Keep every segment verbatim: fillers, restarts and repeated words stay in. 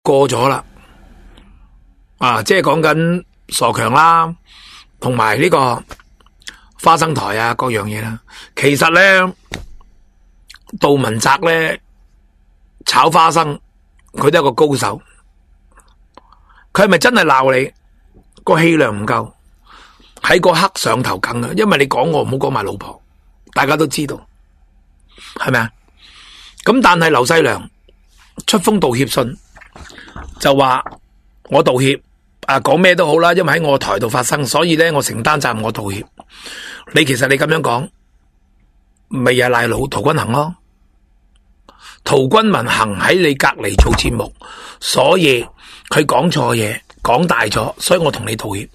過咗啦，啊，即係講緊傻強啦，同埋呢個花生台啊，各樣嘢啦。其實咧，杜汶澤咧炒花生，佢都係個高手。佢係咪真係鬧你？個氣量唔夠，喺個刻上頭梗嘅，因為你講我唔好講埋老婆，大家都知道，係咪啊？咁但係劉細良出封道歉信，就話我道歉，啊講咩都好啦，因為喺我台度發生，所以咧我承擔責任，我道歉。你其實你咁樣講，咪又係賴老陶君行咯？陶君行喺你隔籬做節目，所以佢講錯嘢，講大咗，所以我同你道歉。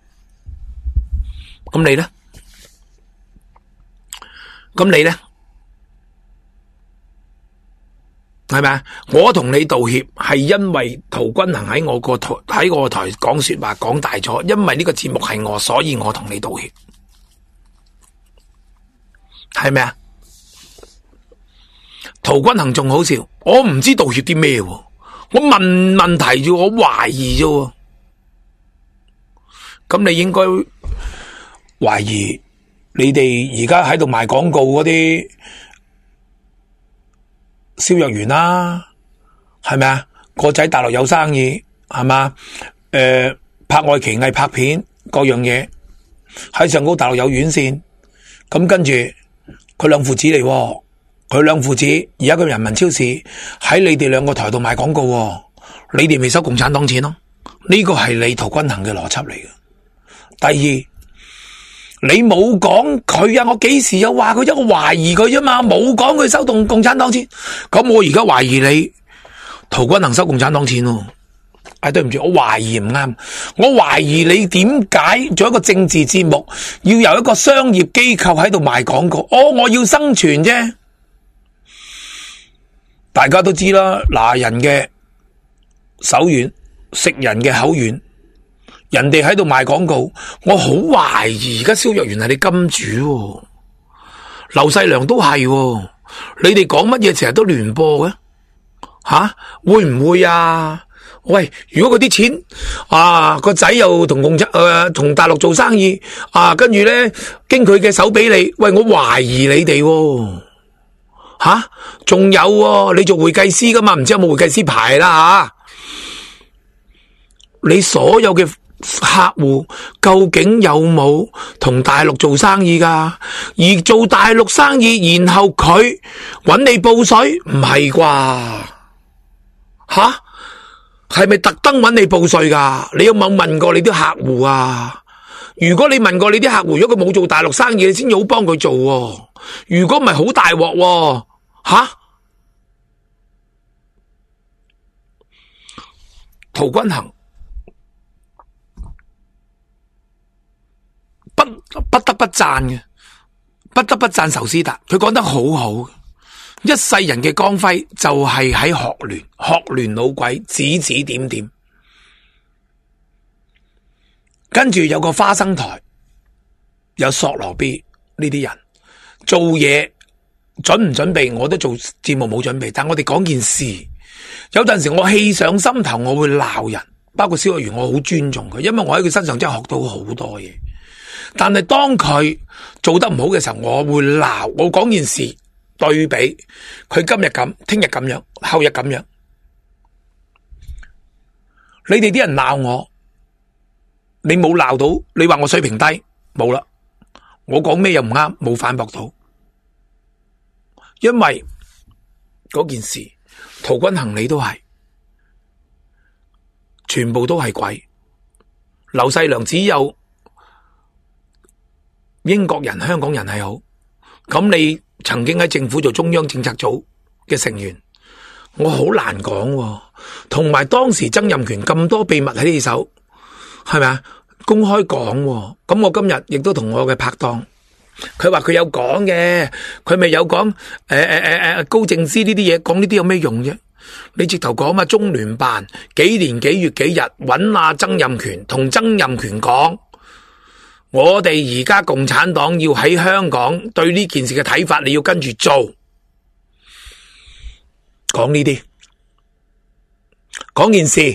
咁你咧？咁你咧？係咪啊？我同你道歉係因為陶君行喺我個台喺我台講說話講大咗，因為呢個節目係我，所以我同你道歉，係咪啊？陶君行仲好笑，我唔知道歉啲咩，我問問題啫，我懷疑啫。咁你應該懷疑你哋而家喺度賣廣告嗰啲蕭若元啦，係咪啊？個仔大陸有生意，係嘛？誒、呃，拍愛奇藝拍片，各樣嘢喺上高大陸有院線，咁跟住佢兩父子嚟，佢兩父子而家個人民超市喺你哋兩個台度賣廣告，你哋未收共產黨錢咯？呢個係你陶君行嘅邏輯嚟嘅。第二，你冇講佢啊，我幾時有話佢啫？我懷疑佢啫嘛，冇講佢收動共產黨錢。咁我而家懷疑你陶君行收共產黨錢咯。哎，對唔住，我懷疑唔啱。我懷疑你點解做一個政治節目要由一個商業機構喺度賣廣告？哦，我要生存啫。大家都知啦，拿人嘅手軟，食人嘅口軟。人哋喺度賣廣告，我好懷疑而家蕭若元係你金主，哦，劉細良都係，哦，你哋講乜嘢成日都聯播嘅，吓，啊，會唔會啊？喂，如果嗰啲錢啊個仔又同共產誒同大陸做生意啊，跟住咧經佢嘅手俾你，喂，我懷疑你哋，哦，吓，啊，仲有，哦，你做會計師噶嘛？唔知有冇會計師牌啦吓，啊？你所有嘅客戶究竟有冇同大陸做生意噶？而做大陸生意，然後佢揾你報稅，唔係啩？吓，係咪特登揾你報稅噶？你有冇問過你啲客戶啊？如果你問過你啲客戶，如果佢冇做大陸生意，你先好幫佢做喎。如果唔係，好大鑊喎。吓，陶君行不不得不讚嘅，不得不讚仇斯達，佢講得好好。一世人嘅光輝就係喺學聯，學聯老鬼指指點點，跟住有個花生台，有索羅 B 呢啲人做嘢準唔準備？我都做節目冇準備，但我哋講件事，有陣時我氣上心頭，我會鬧人，包括蕭若元，我好尊重佢，因為我喺佢身上真係學到好多嘢。但係當佢做得唔好嘅時候，我會鬧，我講件事對比，佢今日咁，聽日咁樣，後日咁樣。你哋啲人鬧我，你冇鬧到，你話我水平低，冇啦。我講咩又唔啱，冇反駁到，因為嗰件事，陶君行你都係，全部都係鬼。劉細良只有英國人、香港人係好，咁你曾經喺政府做中央政策組嘅成員，我好難講喎。同埋當時曾蔭權咁多秘密喺你手，係咪啊？公開講喎，咁我今日亦都同我嘅拍檔，佢話佢有講嘅，佢咪有講誒誒誒誒高正司呢啲嘢，講呢啲有咩用啫？你直頭講嘛，中聯辦幾年幾月幾日揾阿曾蔭權，同曾蔭權講。我哋而家共產黨要喺香港對呢件事嘅睇法，你要跟住做，講呢啲。 講件事，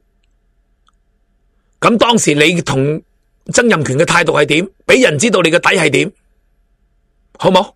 咁當時你同曾蔭權嘅態度係點？俾人知道你嘅底係點，好冇？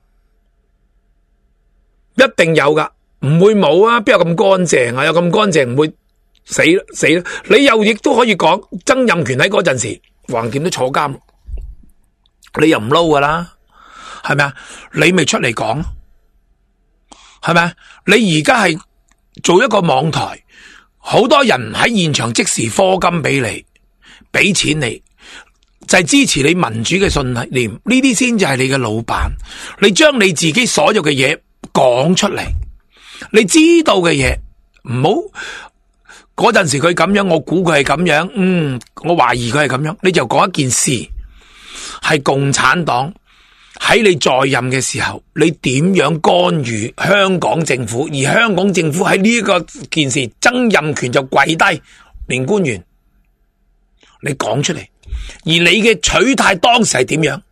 一定有噶，唔會冇啊！邊有咁乾淨啊？有咁乾淨唔會死死啦！你又亦都可以講，曾蔭權喺嗰陣時，橫掂都坐監，你又唔撈噶啦，係咪啊？你咪出嚟講，係咪啊？你而家係做一個網台，好多人喺現場即時課金俾你，俾錢你，就係支持你民主嘅信念。呢啲先至係你嘅老闆。你將你自己所有嘅嘢講出嚟，你知道嘅嘢唔好嗰陣時佢咁樣，我估佢係咁樣，嗯，我懷疑佢係咁樣，你就講一件事，係共產黨喺你在任嘅時候，你點樣干預香港政府，而香港政府喺呢個件事，曾蔭權就跪低，連官員，你講出嚟，而你嘅取態當時係點樣？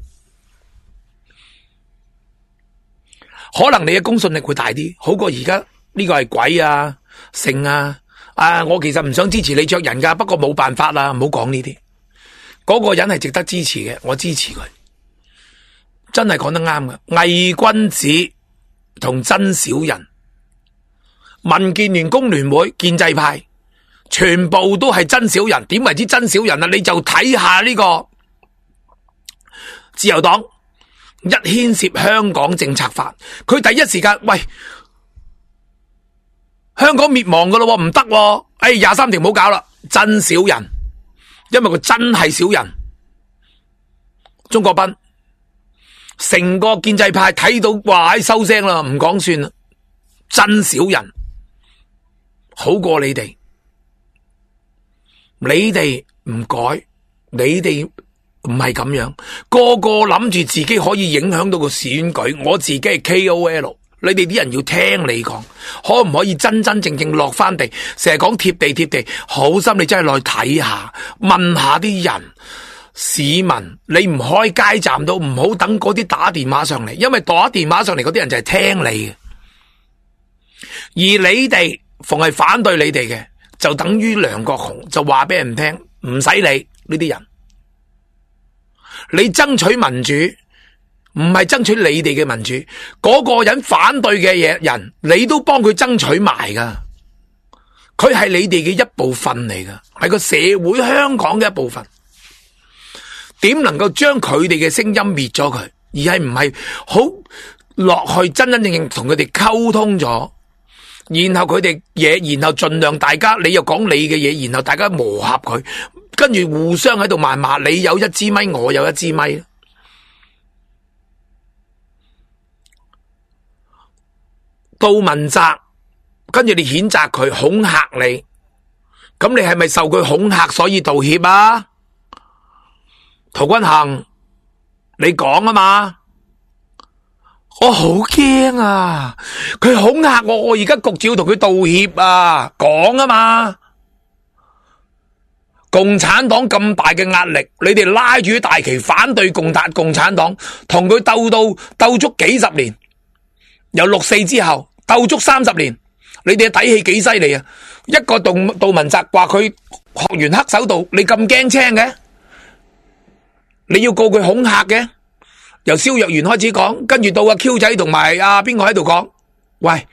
可能你嘅公信力會大啲，好過而家呢個係鬼啊、性啊，啊！我其實唔想支持李卓人噶，不過冇辦法啦，唔好講呢啲。嗰個人係值得支持嘅，我支持佢，真係講得啱嘅。偽君子同真小人，民建聯、工聯會、建制派，全部都係真小人。點為之真小人啊？你就睇下呢個自由黨。一牽涉香港政策法，佢第一時間喂，香港滅亡噶咯，唔得，誒廿三條唔好搞啦，真小人，因為佢真係小人。鍾國斌成個建制派睇到話收聲啦，唔講算啦，真小人，好過你哋，你哋唔改，你哋。唔係咁樣，個個諗住自己可以影響到個選舉。我自己係 K O L， 你哋啲人要聽你講，可唔可以真真正正落翻地？成日講貼地貼地，好心你真係落去睇下，問下啲人市民，你唔開街站到，唔好等嗰啲打電話上嚟，因為打電話上嚟嗰啲人就係聽你嘅，而你哋逢係反對你哋嘅，就等於梁國雄就話俾人聽，唔使理呢啲人。你爭取民主，唔係爭取你哋嘅民主，嗰個人反對嘅嘢人，你都幫佢爭取埋噶。佢係你哋嘅一部分嚟噶，係個社會香港嘅一部分。點能夠將佢哋嘅聲音滅咗佢，而係唔係好落去真真正正同佢哋溝通咗，然後佢哋嘢，然後盡量大家你又講你嘅嘢，然後大家磨合佢。跟住互相喺度謾罵，你有一支咪，我有一支咪。杜汶澤，跟住你譴責佢，恐嚇你，咁你係咪受佢恐嚇所以道歉啊？陶君行，你講啊嘛，我好驚啊！佢恐嚇我，我而家焗住要同佢道歉啊，講啊嘛。共產黨咁大嘅壓力，你哋拉住啲大旗反對共達共產黨，同佢鬥到鬥足幾十年，由六四之後鬥足三十年，你哋嘅底氣幾犀利啊！一個杜杜汶澤話佢學完黑手道，你咁驚青嘅？你要告佢恐嚇嘅？由蕭若元開始講，跟住到阿 Q 仔同埋阿邊個喺度講，喂，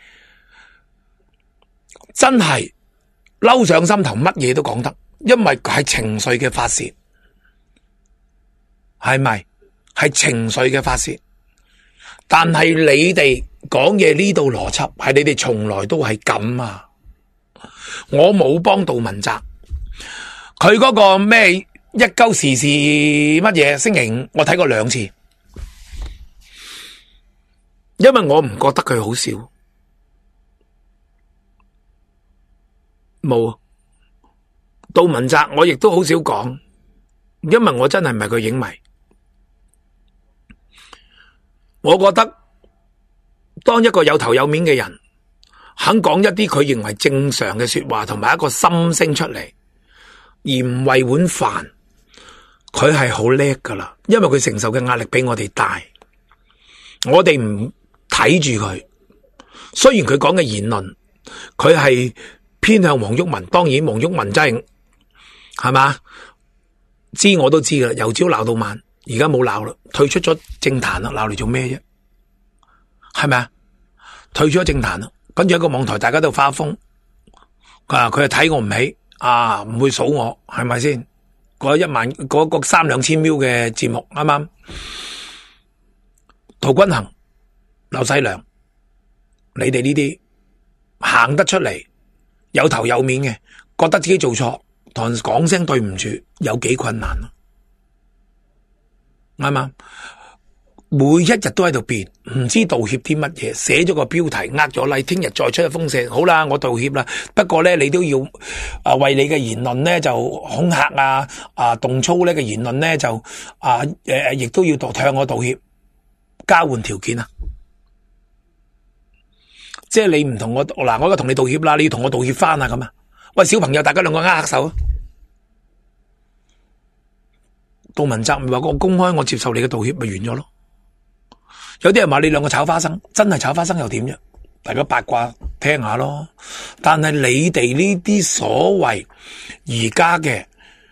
真係嬲上心頭，乜嘢都講得。因為係情緒嘅發洩，係咪？係情緒嘅發洩，但係你哋講嘢呢度邏輯係你哋從來都係咁啊！我冇幫杜汶澤，佢嗰個咩一鳩時事乜嘢星期五，我睇過兩次，因為我唔覺得佢好笑，冇。杜汶澤我亦都好少講，因為我真係唔係佢影迷。我覺得當一個有頭有面嘅人肯講一啲佢認為正常嘅說話同埋一個心聲出嚟，而唔為碗飯，佢係好叻噶啦。因為佢承受嘅壓力比我哋大，我哋唔睇住佢。雖然佢講嘅言論，佢係偏向黃毓民。當然黃毓民真係係嘛，知我都知噶啦，由朝鬧到晚，而家冇鬧啦，退出咗政壇啦，鬧嚟做咩啫？係咪啊？退出咗政壇啦，跟住一個網台大家都發瘋，啊佢係睇我唔起啊，唔會數我，係咪先？嗰一萬嗰個三兩千秒嘅節目啱啱？陶君行、劉細良，你哋呢啲行得出嚟，有頭有面嘅，覺得自己做錯，同人講聲對唔住，有幾困難啊？啱嘛？每一日都喺度變，唔知道歉啲乜嘢，寫咗個標題，呃咗例，聽日再出一封信，好啦，我道歉啦。不過咧，你都要啊為你嘅言論咧就恐嚇啊啊動粗呢嘅言論咧就啊誒誒，亦都要道向我道歉，交換條件啊！即係你唔同我嗱，我而家同你道歉啦，你要同我道歉翻啊咁啊！喂，小朋友，大家兩個握握手啊！杜汶澤咪話我公開我接受你嘅道歉，咪完咗咯。有啲人話你兩個炒花生，真係炒花生又點啫？大家八卦聽下咯。但係你哋呢啲所謂而家嘅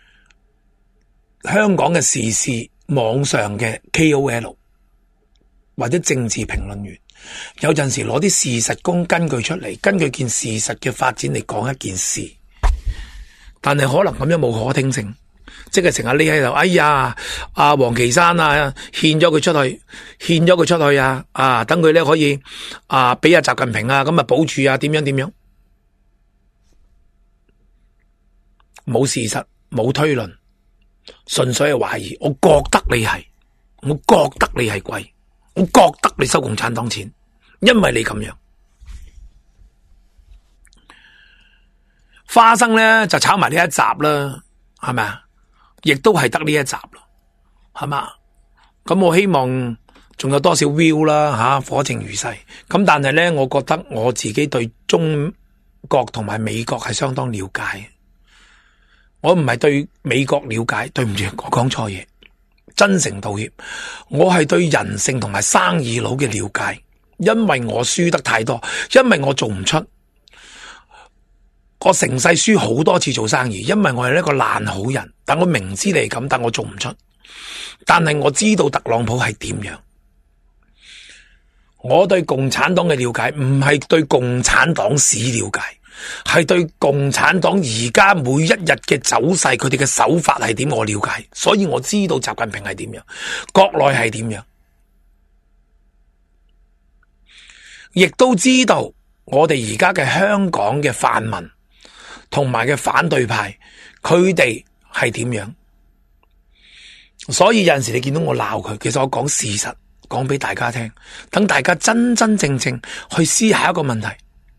香港嘅時事網上嘅 K O L 或者政治評論員，有陣時攞啲事實供根據出嚟，根據件事實嘅發展嚟講一件事，但係可能咁樣冇可聽性。即係成日匿喺度，哎呀，阿王岐山啊，獻咗佢出去，獻咗佢出去啊，啊，等佢咧可以啊，俾阿習近平啊，咁啊保住啊，點樣點樣，冇事實，冇推論，純粹係懷疑。我覺得你係，我覺得你係貴，我覺得你收共產黨錢，因為你咁樣。花生咧就炒埋呢一集啦，係咪啊？亦都係得呢一集咯，係嘛？咁我希望仲有多少 view 啦吓，火正如誓。咁但係咧，我覺得我自己對中國同埋美國係相當了解。我唔係對美國了解，對唔住，我講錯嘢，真誠道歉。我係對人性同埋生意佬嘅了解，因為我輸得太多，因為我做唔出。我成世輸好多次做生意，因為我係一個爛好人，但我明知你係咁，但我做唔出。但係我知道特朗普係點樣。我對共產黨嘅了解唔係對共產黨史了解，係對共產黨而家每一日嘅走勢，佢哋嘅手法係點我了解，所以我知道習近平係點樣，國內係點樣，亦都知道我哋而家嘅香港嘅泛民同埋嘅反對派，佢哋係點樣？所以有陣時你見到我鬧佢，其實我講事實，講俾大家聽，等大家真真正正去思考一個問題。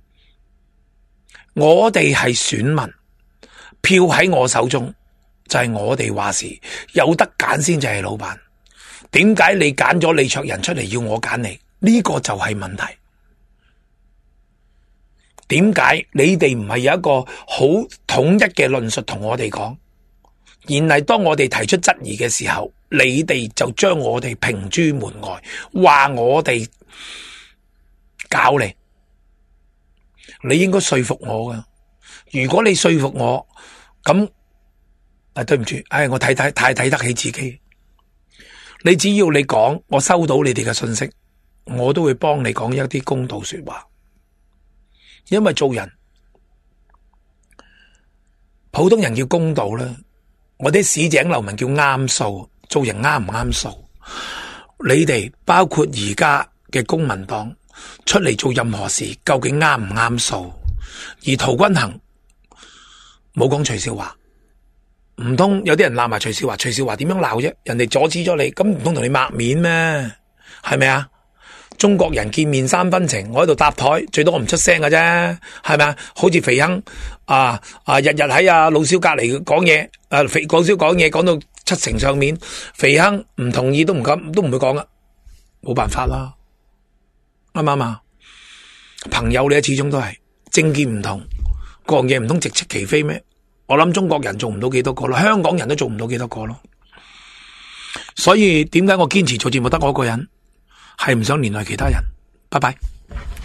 我哋係選民，票喺我手中，就係我哋話事，有得揀先至係老闆。點解你揀咗李卓人出嚟要我揀你？呢個就係問題。點解你哋唔係有一個好統一嘅論述同我哋講？然係當我哋提出質疑嘅時候，你哋就將我哋平諸門外，話我哋搞你。你應該說服我噶。如果你說服我，咁啊對唔住，唉，我睇睇太睇得起自己。你只要你講，我收到你哋嘅信息，我都會幫你講一啲公道說話。因為做人，普通人叫公道啦，我啲市井流民叫啱數，做人啱唔啱數？你哋包括而家嘅公民黨出嚟做任何事，究竟啱唔啱數？而陶君行冇講徐少華，唔通有啲人鬧埋徐少華？徐少華點樣鬧啫？人哋阻止咗你，咁唔通同你抹面咩？係咪啊？中國人見面三分情，我喺度搭台，最多我唔出聲嘅啫，係咪啊？好似肥亨啊啊，日日喺阿老蕭隔籬講嘢，啊肥老蕭講嘢講到七成上面，肥亨唔同意都唔敢，都唔會講噶，冇辦法啦，啱唔啱啊？朋友你始終都係政見唔同，各樣嘢唔通直斥其非咩？我諗中國人做唔到幾多個咯，香港人都做唔到幾多個咯，所以點解我堅持做節目得我一個人？係唔想連累其他人。拜拜。